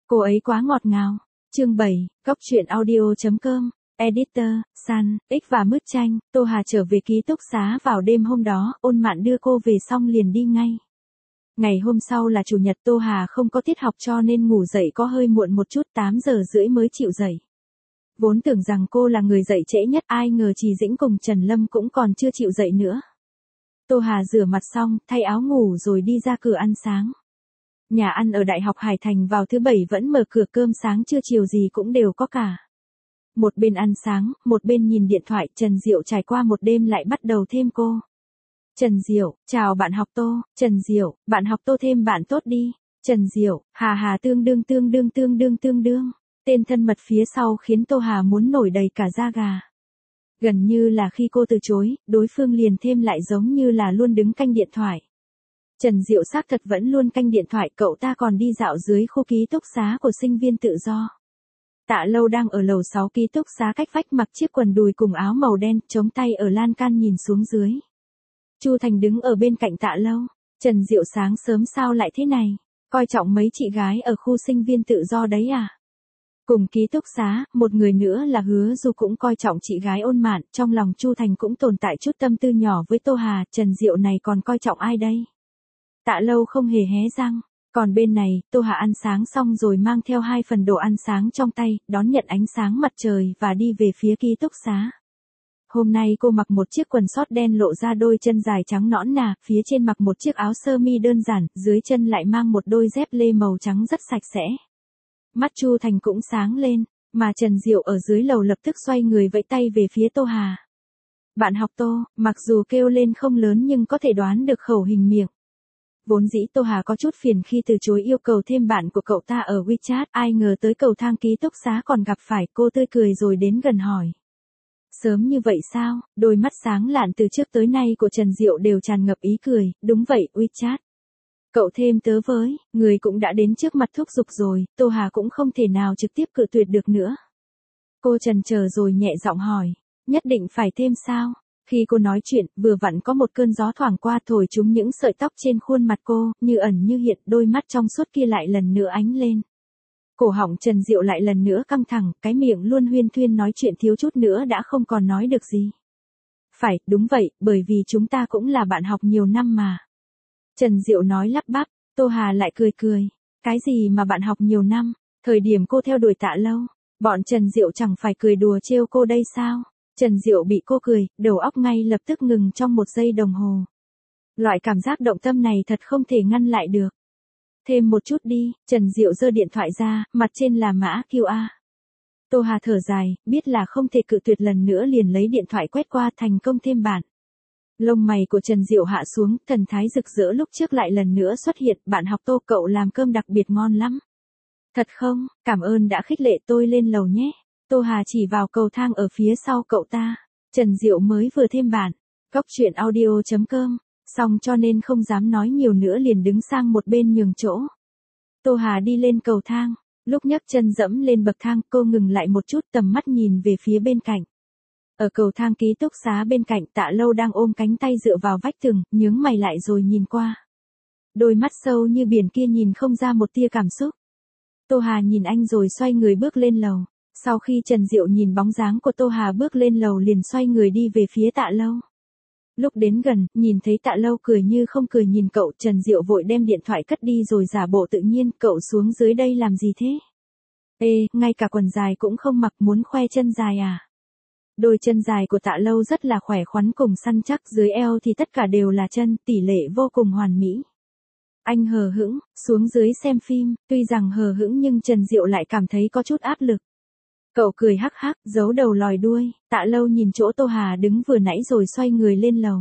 Cô ấy quá ngọt ngào. Chương 7, Góc truyện audio.com, Editor, Sun, X và Mứt Chanh. Tô Hà trở về ký túc xá vào đêm hôm đó, Ôn Mạn đưa cô về xong liền đi ngay. Ngày hôm sau là chủ nhật, Tô Hà không có tiết học cho nên ngủ dậy có hơi muộn một chút, 8:30 mới chịu dậy. Vốn tưởng rằng cô là người dậy trễ nhất, ai ngờ Trì Dĩnh cùng Trần Lâm cũng còn chưa chịu dậy nữa. Tô Hà rửa mặt xong, thay áo ngủ rồi đi ra cửa ăn sáng. Nhà ăn ở Đại học Hải Thành vào thứ Bảy vẫn mở cửa, cơm sáng trưa chiều gì cũng đều có cả. Một bên ăn sáng, một bên nhìn điện thoại, Trần Diệu trải qua một đêm lại bắt đầu thêm cô. Trần Diệu, chào bạn học Tô. Trần Diệu, bạn học Tô thêm bạn tốt đi. Trần Diệu, hà tương đương. Tên thân mật phía sau khiến Tô Hà muốn nổi đầy cả da gà. Gần như là khi cô từ chối, đối phương liền thêm lại giống như là luôn đứng canh điện thoại. Trần Diệu xác thật vẫn luôn canh điện thoại, cậu ta còn đi dạo dưới khu ký túc xá của sinh viên tự do. Tạ Lâu đang ở lầu 6 ký túc xá cách vách, mặc chiếc quần đùi cùng áo màu đen, chống tay ở lan can nhìn xuống dưới. Chu Thành đứng ở bên cạnh Tạ Lâu. Trần Diệu, sáng sớm sao lại thế này? Coi trọng mấy chị gái ở khu sinh viên tự do đấy à? Cùng ký túc xá, một người nữa là Hứa Du cũng coi trọng chị gái Ôn Mạn, trong lòng Chu Thành cũng tồn tại chút tâm tư nhỏ với Tô Hà, Trần Diệu này còn coi trọng ai đây? Tạ Lâu không hề hé răng. Còn bên này, Tô Hà ăn sáng xong rồi mang theo 2 phần đồ ăn sáng trong tay, đón nhận ánh sáng mặt trời và đi về phía ký túc xá. Hôm nay cô mặc một chiếc quần sót đen lộ ra đôi chân dài trắng nõn nà, phía trên mặc một chiếc áo sơ mi đơn giản, dưới chân lại mang một đôi dép lê màu trắng rất sạch sẽ. Mắt Chu Thành cũng sáng lên, mà Trần Diệu ở dưới lầu lập tức xoay người vẫy tay về phía Tô Hà. Bạn học Tô, mặc dù kêu lên không lớn nhưng có thể đoán được khẩu hình miệng. Vốn dĩ Tô Hà có chút phiền khi từ chối yêu cầu thêm bạn của cậu ta ở WeChat, ai ngờ tới cầu thang ký túc xá còn gặp phải, cô tươi cười rồi đến gần hỏi. Sớm như vậy sao? Đôi mắt sáng lạn từ trước tới nay của Trần Diệu đều tràn ngập ý cười, đúng vậy, WeChat. Cậu thêm tớ với, người cũng đã đến trước mặt thúc giục rồi, Tô Hà cũng không thể nào trực tiếp cự tuyệt được nữa. Cô chần chờ rồi nhẹ giọng hỏi, nhất định phải thêm sao? Khi cô nói chuyện, vừa vặn có một cơn gió thoảng qua thổi trúng những sợi tóc trên khuôn mặt cô, như ẩn như hiện, đôi mắt trong suốt kia lại lần nữa ánh lên. Cổ họng Trần Diệu lại lần nữa căng thẳng, cái miệng luôn huyên thuyên nói chuyện thiếu chút nữa đã không còn nói được gì. Phải, đúng vậy, bởi vì chúng ta cũng là bạn học nhiều năm mà. Trần Diệu nói lắp bắp, Tô Hà lại cười cười. Cái gì mà bạn học nhiều năm? Thời điểm cô theo đuổi Tạ Lâu, bọn Trần Diệu chẳng phải cười đùa trêu cô đây sao? Trần Diệu bị cô cười, đầu óc ngay lập tức ngừng trong 1 giây đồng hồ. Loại cảm giác động tâm này thật không thể ngăn lại được. Thêm một chút đi, Trần Diệu giơ điện thoại ra, mặt trên là mã QR. Tô Hà thở dài, biết là không thể cự tuyệt, lần nữa liền lấy điện thoại quét qua, thành công thêm bạn. Lông mày của Trần Diệu hạ xuống, thần thái rực rỡ lúc trước lại lần nữa xuất hiện, bạn học Tô, cậu làm cơm đặc biệt ngon lắm. Thật không? Cảm ơn đã khích lệ, tôi lên lầu nhé. Tô Hà chỉ vào cầu thang ở phía sau cậu ta. Trần Diệu mới vừa thêm bạn. Góc truyện audio.com. Xong cho nên không dám nói nhiều nữa liền đứng sang một bên nhường chỗ. Tô Hà đi lên cầu thang. Lúc nhấc chân dẫm lên bậc thang, cô ngừng lại một chút, tầm mắt nhìn về phía bên cạnh. Ở cầu thang ký túc xá bên cạnh, Tạ Lâu đang ôm cánh tay dựa vào vách tường, nhướng mày lại rồi nhìn qua. Đôi mắt sâu như biển kia nhìn không ra một tia cảm xúc. Tô Hà nhìn anh rồi xoay người bước lên lầu. Sau khi Trần Diệu nhìn bóng dáng của Tô Hà bước lên lầu liền xoay người đi về phía Tạ Lâu. Lúc đến gần, nhìn thấy Tạ Lâu cười như không cười nhìn cậu, Trần Diệu vội đem điện thoại cất đi rồi giả bộ tự nhiên, cậu xuống dưới đây làm gì thế? Ê, ngay cả quần dài cũng không mặc, muốn khoe chân dài à? Đôi chân dài của Tạ Lâu rất là khỏe khoắn cùng săn chắc, dưới eo thì tất cả đều là chân, tỷ lệ vô cùng hoàn mỹ. Anh hờ hững, xuống dưới xem phim, tuy rằng hờ hững nhưng Trần Diệu lại cảm thấy có chút áp lực. Cậu cười hắc hắc, giấu đầu lòi đuôi. Tạ Lâu nhìn chỗ Tô Hà đứng vừa nãy rồi xoay người lên lầu.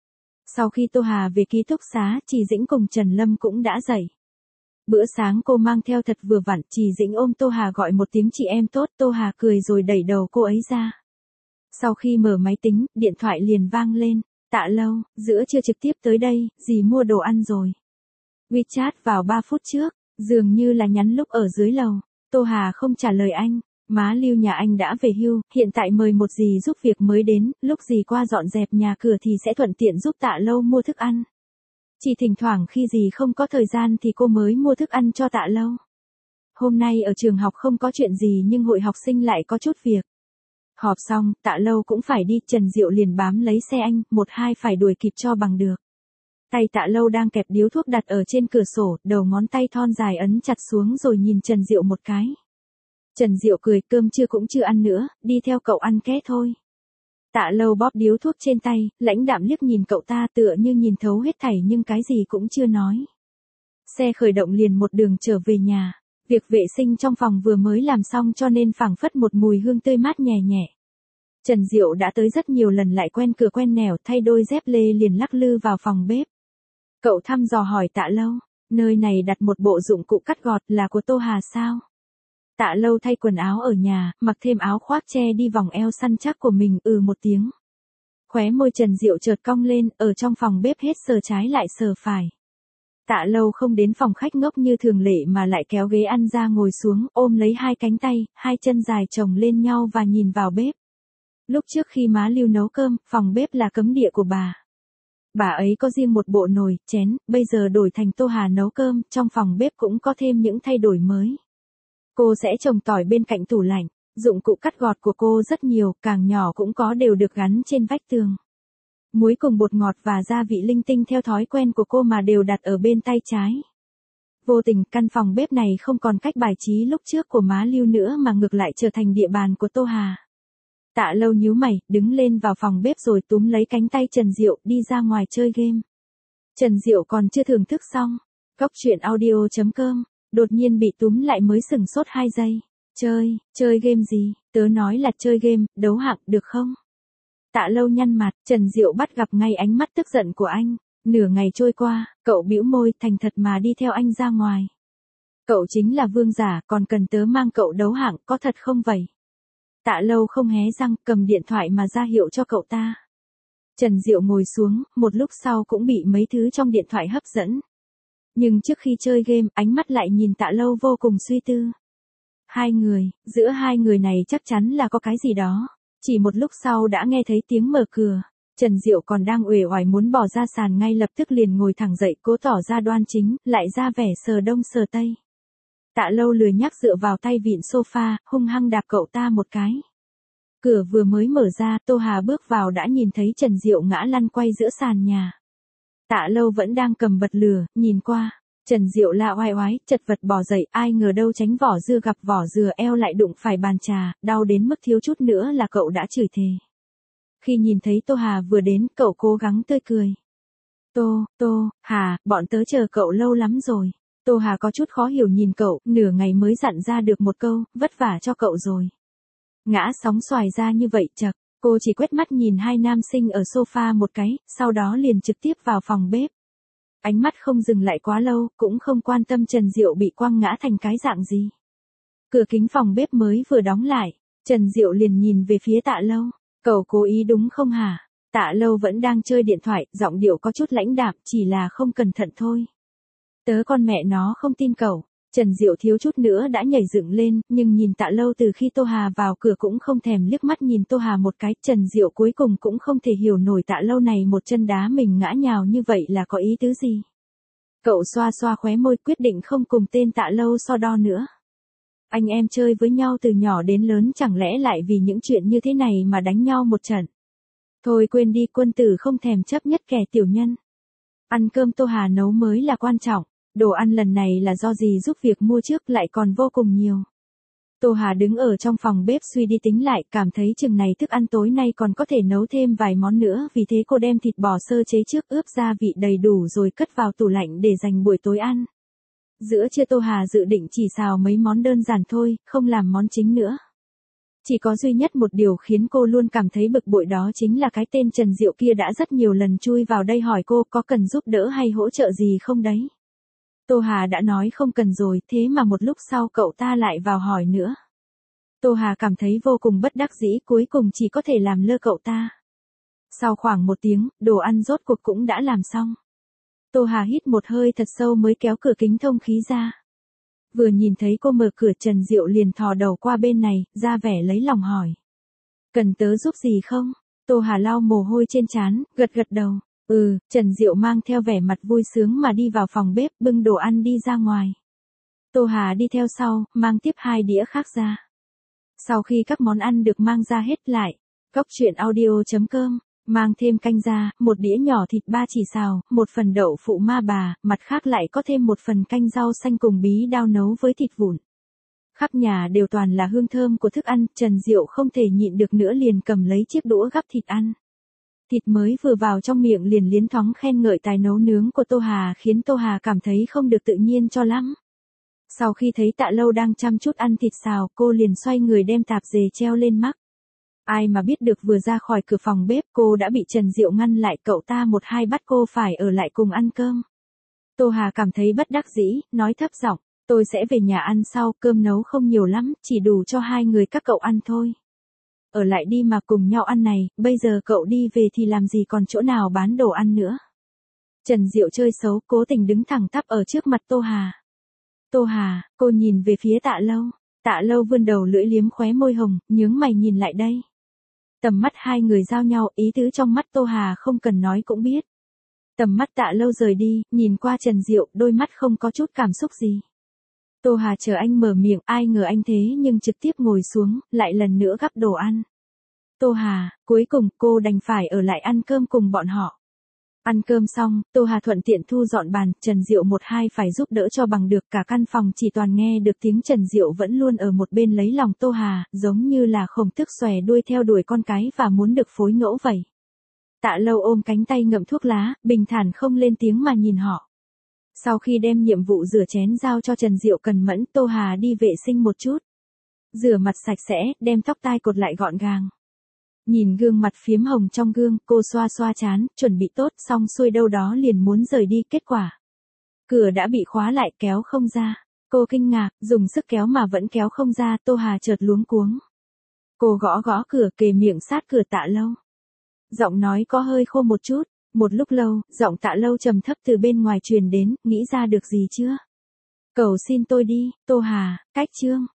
Sau khi Tô Hà về ký túc xá, Trì Dĩnh cùng Trần Lâm cũng đã dậy. Bữa sáng cô mang theo thật vừa vặn, Trì Dĩnh ôm Tô Hà gọi một tiếng chị em tốt, Tô Hà cười rồi đẩy đầu cô ấy ra. Sau khi mở máy tính, điện thoại liền vang lên. Tạ Lâu, giữa trưa trực tiếp tới đây, dì mua đồ ăn rồi. WeChat vào 3 phút trước, dường như là nhắn lúc ở dưới lầu. Tô Hà không trả lời anh. Má Lưu nhà anh đã về hưu, hiện tại mời một dì giúp việc mới đến, lúc dì qua dọn dẹp nhà cửa thì sẽ thuận tiện giúp Tạ Lâu mua thức ăn. Chỉ thỉnh thoảng khi dì không có thời gian thì cô mới mua thức ăn cho Tạ Lâu. hôm nay ở trường học không có chuyện gì nhưng hội học sinh lại có chút việc. Họp xong, Tạ Lâu cũng phải đi, Trần Diệu liền bám lấy xe anh, một hai phải đuổi kịp cho bằng được. Tay Tạ Lâu đang kẹp điếu thuốc đặt ở trên cửa sổ, đầu ngón tay thon dài ấn chặt xuống rồi nhìn Trần Diệu một cái. Trần Diệu cười, cơm trưa cũng chưa ăn nữa, đi theo cậu ăn ké thôi. Tạ Lâu bóp điếu thuốc trên tay, lãnh đạm liếc nhìn cậu ta tựa như nhìn thấu hết thảy nhưng cái gì cũng chưa nói. Xe khởi động liền một đường trở về nhà. Việc vệ sinh trong phòng vừa mới làm xong cho nên phảng phất một mùi hương tươi mát nhẹ nhẹ. Trần Diệu đã tới rất nhiều lần lại quen cửa quen nẻo, thay đôi dép lê liền lắc lư vào phòng bếp. Cậu thăm dò hỏi Tạ Lâu, nơi này đặt một bộ dụng cụ cắt gọt là của Tô Hà sao? Tạ Lâu thay quần áo ở nhà, mặc thêm áo khoác che đi vòng eo săn chắc của mình, một tiếng. Khóe môi Trần Diệu chợt cong lên, ở trong phòng bếp hết sờ trái lại sờ phải. Tạ Lâu không đến phòng khách ngốc như thường lệ mà lại kéo ghế ăn ra ngồi xuống, ôm lấy hai cánh tay, hai chân dài chồng lên nhau và nhìn vào bếp. Lúc trước khi má Lưu nấu cơm, phòng bếp là cấm địa của bà. Bà ấy có riêng một bộ nồi, chén, bây giờ đổi thành Tô Hà nấu cơm, trong phòng bếp cũng có thêm những thay đổi mới. Cô sẽ trồng tỏi bên cạnh tủ lạnh, dụng cụ cắt gọt của cô rất nhiều, càng nhỏ cũng có đều được gắn trên vách tường. Muối cùng bột ngọt và gia vị linh tinh theo thói quen của cô mà đều đặt ở bên tay trái. Vô tình, căn phòng bếp này không còn cách bài trí lúc trước của má Lưu nữa mà ngược lại trở thành địa bàn của Tô Hà. Tạ Lâu nhíu mày, đứng lên vào phòng bếp rồi túm lấy cánh tay Trần Diệu đi ra ngoài chơi game. Trần Diệu còn chưa thưởng thức xong. Góc truyện audio.com, đột nhiên bị túm lại mới sửng sốt 2 giây. Chơi game gì, tớ nói là chơi game, đấu hạng, được không? Tạ Lâu nhăn mặt, Trần Diệu bắt gặp ngay ánh mắt tức giận của anh. Nửa ngày trôi qua, cậu bĩu môi thành thật mà đi theo anh ra ngoài. Cậu chính là vương giả, còn cần tớ mang cậu đấu hạng, có thật không vậy? Tạ Lâu không hé răng, cầm điện thoại mà ra hiệu cho cậu ta. Trần Diệu ngồi xuống, một lúc sau cũng bị mấy thứ trong điện thoại hấp dẫn. Nhưng trước khi chơi game, ánh mắt lại nhìn Tạ Lâu vô cùng suy tư. Giữa hai người này chắc chắn là có cái gì đó. Chỉ một lúc sau đã nghe thấy tiếng mở cửa. Trần Diệu còn đang uể oải muốn bỏ ra sàn ngay lập tức liền ngồi thẳng dậy, cố tỏ ra đoan chính, lại ra vẻ sờ đông sờ tây. Tạ Lâu lười nhác dựa vào tay vịn sofa, hung hăng đạp cậu ta một cái. Cửa vừa mới mở ra, Tô Hà bước vào đã nhìn thấy Trần Diệu ngã lăn quay giữa sàn nhà. Tạ Lâu vẫn đang cầm bật lửa, nhìn qua. Trần Diệu la oai oái, chật vật bò dậy, ai ngờ đâu tránh vỏ dưa gặp vỏ dừa, eo lại đụng phải bàn trà, đau đến mức thiếu chút nữa là cậu đã chửi thề. Khi nhìn thấy Tô Hà vừa đến, cậu cố gắng tươi cười. Hà, bọn tớ chờ cậu lâu lắm rồi. Tô Hà có chút khó hiểu nhìn cậu, nửa ngày mới dặn ra được một câu, vất vả cho cậu rồi. Ngã sóng xoài ra như vậy chật, cô chỉ quét mắt nhìn hai nam sinh ở sofa một cái, sau đó liền trực tiếp vào phòng bếp. Ánh mắt không dừng lại quá lâu, cũng không quan tâm Trần Diệu bị quăng ngã thành cái dạng gì. Cửa kính phòng bếp mới vừa đóng lại, Trần Diệu liền nhìn về phía Tạ Lâu. Cậu cố ý đúng không hả? Tạ Lâu vẫn đang chơi điện thoại, giọng điệu có chút lãnh đạm, chỉ là không cẩn thận thôi. Tớ con mẹ nó không tin cậu. Trần Diệu thiếu chút nữa đã nhảy dựng lên, nhưng nhìn Tạ Lâu từ khi Tô Hà vào cửa cũng không thèm liếc mắt nhìn Tô Hà một cái. Trần Diệu cuối cùng cũng không thể hiểu nổi Tạ Lâu này một chân đá mình ngã nhào như vậy là có ý tứ gì. Cậu xoa xoa khóe môi, quyết định không cùng tên Tạ Lâu so đo nữa. Anh em chơi với nhau từ nhỏ đến lớn, chẳng lẽ lại vì những chuyện như thế này mà đánh nhau một trận. Thôi quên đi, quân tử không thèm chấp nhất kẻ tiểu nhân. Ăn cơm Tô Hà nấu mới là quan trọng. Đồ ăn lần này là do dì giúp việc mua trước, lại còn vô cùng nhiều. Tô Hà đứng ở trong phòng bếp suy đi tính lại, cảm thấy chừng này thức ăn tối nay còn có thể nấu thêm vài món nữa, vì thế cô đem thịt bò sơ chế trước, ướp gia vị đầy đủ rồi cất vào tủ lạnh để dành buổi tối ăn. Giữa trưa Tô Hà dự định chỉ xào mấy món đơn giản thôi, không làm món chính nữa. Chỉ có duy nhất một điều khiến cô luôn cảm thấy bực bội, đó chính là cái tên Trần Diệu kia đã rất nhiều lần chui vào đây hỏi cô có cần giúp đỡ hay hỗ trợ gì không đấy. Tô Hà đã nói không cần rồi, thế mà một lúc sau cậu ta lại vào hỏi nữa. Tô Hà cảm thấy vô cùng bất đắc dĩ, cuối cùng chỉ có thể làm lơ cậu ta. Sau khoảng 1 tiếng, đồ ăn rốt cuộc cũng đã làm xong. Tô Hà hít một hơi thật sâu mới kéo cửa kính thông khí ra. Vừa nhìn thấy cô mở cửa, Trần Diệu liền thò đầu qua bên này, ra vẻ lấy lòng hỏi. Cần tớ giúp gì không? Tô Hà lau mồ hôi trên trán, gật gật đầu. Trần Diệu mang theo vẻ mặt vui sướng mà đi vào phòng bếp, bưng đồ ăn đi ra ngoài. Tô Hà đi theo sau, mang tiếp 2 đĩa khác ra. Sau khi các món ăn được mang ra hết lại, Cóc truyện audio.com mang thêm canh ra, 1 đĩa nhỏ thịt ba chỉ xào, 1 phần đậu phụ ma bà, mặt khác lại có thêm 1 phần canh rau xanh cùng bí đao nấu với thịt vụn. Khắp nhà đều toàn là hương thơm của thức ăn, Trần Diệu không thể nhịn được nữa liền cầm lấy chiếc đũa gắp thịt ăn. Thịt mới vừa vào trong miệng liền liến thoáng khen ngợi tài nấu nướng của Tô Hà khiến Tô Hà cảm thấy không được tự nhiên cho lắm. Sau khi thấy Tạ Lâu đang chăm chút ăn thịt xào, cô liền xoay người đem tạp dề treo lên mắt. Ai mà biết được vừa ra khỏi cửa phòng bếp cô đã bị Trần Diệu ngăn lại, cậu ta một hai bắt cô phải ở lại cùng ăn cơm. Tô Hà cảm thấy bất đắc dĩ, nói thấp giọng, tôi sẽ về nhà ăn sau, cơm nấu không nhiều lắm, chỉ đủ cho 2 người các cậu ăn thôi. Ở lại đi mà cùng nhau ăn này, bây giờ cậu đi về thì làm gì còn chỗ nào bán đồ ăn nữa. Trần Diệu chơi xấu, cố tình đứng thẳng tắp ở trước mặt Tô Hà. Tô Hà, cô nhìn về phía Tạ Lâu. Tạ Lâu vươn đầu lưỡi liếm khóe môi hồng, nhướng mày nhìn lại đây. Tầm mắt 2 người giao nhau, ý tứ trong mắt Tô Hà không cần nói cũng biết. Tầm mắt Tạ Lâu rời đi, nhìn qua Trần Diệu, đôi mắt không có chút cảm xúc gì. Tô Hà chờ anh mở miệng, ai ngờ anh thế nhưng trực tiếp ngồi xuống, lại lần nữa gắp đồ ăn. Tô Hà, cuối cùng cô đành phải ở lại ăn cơm cùng bọn họ. Ăn cơm xong, Tô Hà thuận tiện thu dọn bàn, Trần Diệu một hai phải giúp đỡ cho bằng được, cả căn phòng chỉ toàn nghe được tiếng Trần Diệu vẫn luôn ở một bên lấy lòng Tô Hà, giống như là khổng tước xòe đuôi theo đuổi con cái và muốn được phối ngẫu vậy. Tạ Lâu ôm cánh tay ngậm thuốc lá, bình thản không lên tiếng mà nhìn họ. Sau khi đem nhiệm vụ rửa chén giao cho Trần Diệu cần mẫn, Tô Hà đi vệ sinh một chút. Rửa mặt sạch sẽ, đem tóc tai cột lại gọn gàng. Nhìn gương mặt phiếm hồng trong gương, cô xoa xoa trán, chuẩn bị tốt xong xuôi đâu đó liền muốn rời đi, kết quả. Cửa đã bị khóa lại, kéo không ra. Cô kinh ngạc, dùng sức kéo mà vẫn kéo không ra, Tô Hà chợt luống cuống. Cô gõ gõ cửa, kề miệng sát cửa Tạ Lâu. Giọng nói có hơi khô một chút. Một lúc lâu, giọng Tạ Lâu trầm thấp từ bên ngoài truyền đến, nghĩ ra được gì chưa? Cầu xin tôi đi, Tô Hà, cách chương.